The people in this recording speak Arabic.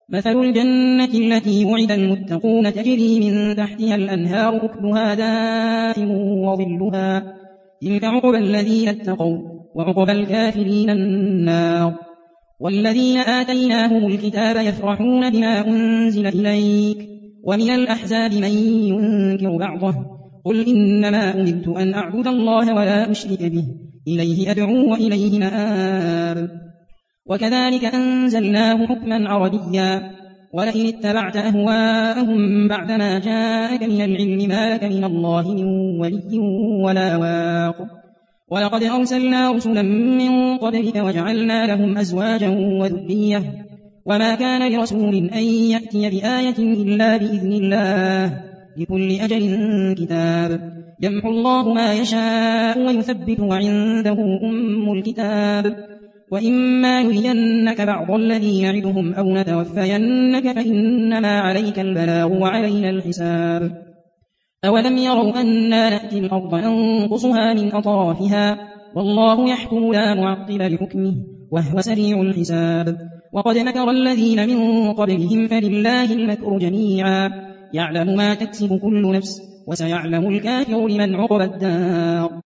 مثل الجنة التي وعد المتقون تجري من تحتها الأنهار أكلها دائم وظلها تلك عقبى الذين اتقوا وعقبى الكافرين النار. والذين آتيناهم الكتاب يفرحون بما أنزل إليك ومن الأحزاب من ينكر بعضه قل إنما أمرت أن أعبد الله ولا أشرك به إليه أدعو وإليه مآب. وكذلك أنزلناه حكما عربيا ولئن اتبعت أهواءهم بعدما جاءك من العلم ما لك من الله من ولي ولا واق. ولقد أرسلنا رسلا من قبلك وجعلنا لهم أزواجا وذرية وما كان لرسول أن يأتي بآية إلا بإذن الله لكل أجل كتاب يمحو الله ما يشاء ويثبت وعنده أم الكتاب. وإما يرينك بعض الذي يعدهم أو نتوفينك فإنما عليك البلاغ وعلينا الحساب. أولم يروا أنا نأتي الأرض ننقصها من أطرافها والله يحكم لا معقب لحكمه وهو سريع الحساب. وقد مكر الذين من قبلهم فلله المكر جميعا يعلم ما تكسب كل نفس وسيعلم الكافر لمن عقبى الدار.